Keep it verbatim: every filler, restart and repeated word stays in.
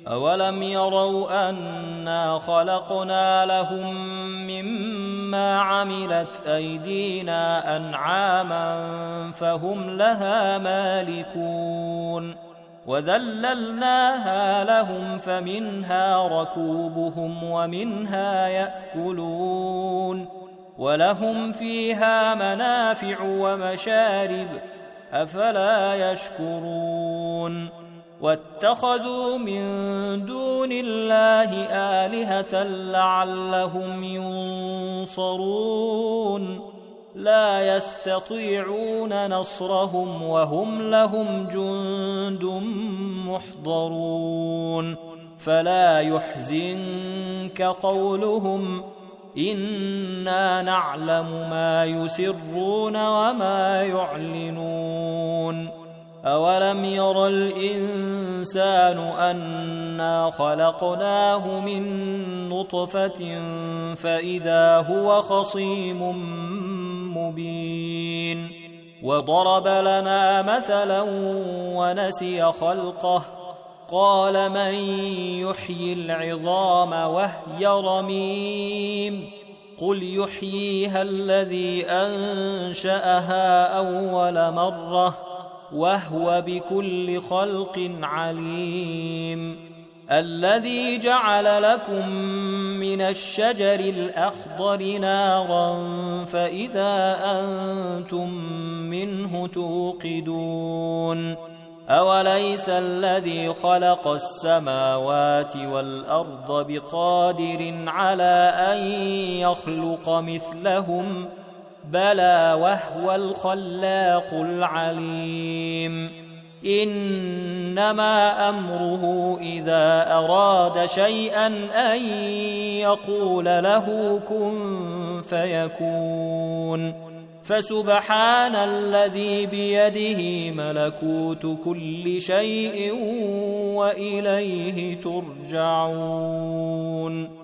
أولم يروا أنا خلقنا لهم مما عملت أيدينا أنعاما فهم لها مالكون وذللناها لهم فمنها ركوبهم ومنها يأكلون ولهم فيها منافع ومشارب أفلا يشكرون واتخذوا من دون الله آلهة لعلهم ينصرون لا يستطيعون نصرهم وهم لهم جند محضرون فلا يحزنك قولهم إنا نعلم ما يسرون وما يعلنون أولم ير الإنسان أنا خلقناه من نطفة فإذا هو خصيم مبين وضرب لنا مثلا ونسي خلقه قال من يحيي العظام وهي رميم قل يحييها الذي أنشأها أول مرة وهو بكل خلق عليم الذي جعل لكم من الشجر الأخضر نارا فإذا أنتم منه توقدون أوليس الذي خلق السماوات والأرض بقادر على أن يخلق مثلهم بلى وهو الخلاق العليم إنما أمره إذا أراد شيئا أن يقول له كن فيكون فسبحان الذي بيده ملكوت كل شيء وإليه ترجعون.